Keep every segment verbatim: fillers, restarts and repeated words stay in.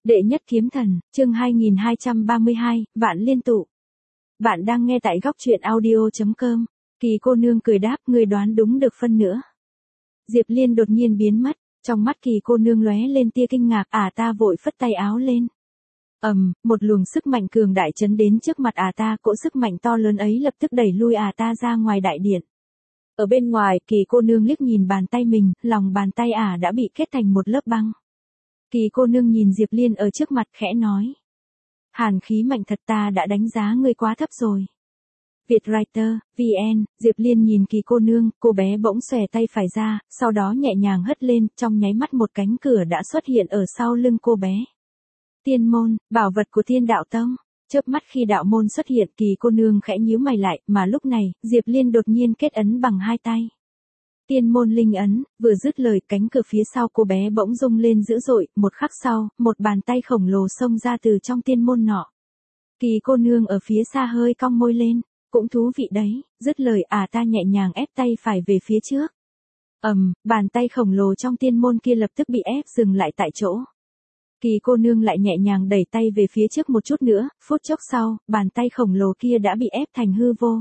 Đệ nhất kiếm thần, chương hai nghìn hai trăm ba mươi hai, vạn liên tụ. Bạn đang nghe tại góc truyện audio chấm com. Kỳ cô nương cười đáp, người đoán đúng được phân nữa. Diệp Liên đột nhiên biến mất, trong mắt kỳ cô nương lóe lên tia kinh ngạc, ả ta vội phất tay áo lên. ầm, um, một luồng sức mạnh cường đại chấn đến trước mặt ả ta, cỗ sức mạnh to lớn ấy lập tức đẩy lui ả ta ra ngoài đại điện. Ở bên ngoài, kỳ cô nương liếc nhìn bàn tay mình, lòng bàn tay ả đã bị kết thành một lớp băng. Kỳ cô nương nhìn Diệp Liên ở trước mặt khẽ nói. Hàn khí mạnh thật, ta đã đánh giá ngươi quá thấp rồi. Vietwriter, vê en, Diệp Liên nhìn kỳ cô nương, cô bé bỗng xòe tay phải ra, sau đó nhẹ nhàng hất lên, trong nháy mắt một cánh cửa đã xuất hiện ở sau lưng cô bé. Tiên môn, bảo vật của Thiên Đạo Tông. Chớp mắt khi đạo môn xuất hiện, kỳ cô nương khẽ nhíu mày lại, mà lúc này, Diệp Liên đột nhiên kết ấn bằng hai tay. Tiên môn linh ấn, vừa dứt lời, cánh cửa phía sau cô bé bỗng rung lên dữ dội, một khắc sau, một bàn tay khổng lồ xông ra từ trong tiên môn nọ. Kỳ cô nương ở phía xa hơi cong môi lên, cũng thú vị đấy, dứt lời ả ta nhẹ nhàng ép tay phải về phía trước. ầm, um, bàn tay khổng lồ trong tiên môn kia lập tức bị ép dừng lại tại chỗ. Kỳ cô nương lại nhẹ nhàng đẩy tay về phía trước một chút nữa, phút chốc sau, bàn tay khổng lồ kia đã bị ép thành hư vô.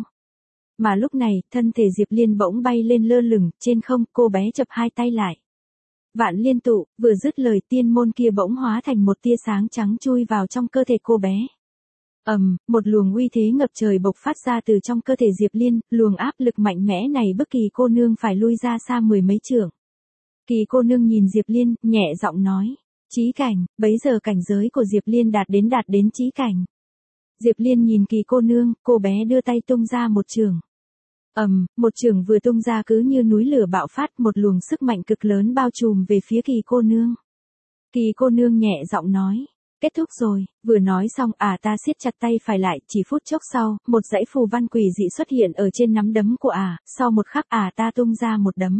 Mà lúc này, thân thể Diệp Liên bỗng bay lên lơ lửng, trên không, cô bé chập hai tay lại. Vạn liên tụ, vừa dứt lời tiên môn kia bỗng hóa thành một tia sáng trắng chui vào trong cơ thể cô bé. ầm, um, một luồng uy thế ngập trời bộc phát ra từ trong cơ thể Diệp Liên, luồng áp lực mạnh mẽ này bức kỳ cô nương phải lui ra xa mười mấy trượng. Kỳ cô nương nhìn Diệp Liên, nhẹ giọng nói. Chí cảnh, bấy giờ cảnh giới của Diệp Liên đạt đến đạt đến chí cảnh. Diệp Liên nhìn kỳ cô nương, cô bé đưa tay tung ra một trường. ầm, um, một trường vừa tung ra cứ như núi lửa bạo phát, một luồng sức mạnh cực lớn bao trùm về phía kỳ cô nương. Kỳ cô nương nhẹ giọng nói, kết thúc rồi, vừa nói xong ả ta siết chặt tay phải lại, chỉ phút chốc sau, một dãy phù văn quỷ dị xuất hiện ở trên nắm đấm của ả, sau một khắc ả ta tung ra một đấm.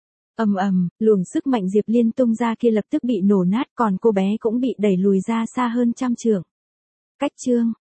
ầm ầm, luồng sức mạnh Diệp Liên tung ra kia lập tức bị nổ nát, còn cô bé cũng bị đẩy lùi ra xa hơn trăm trượng. Cách chương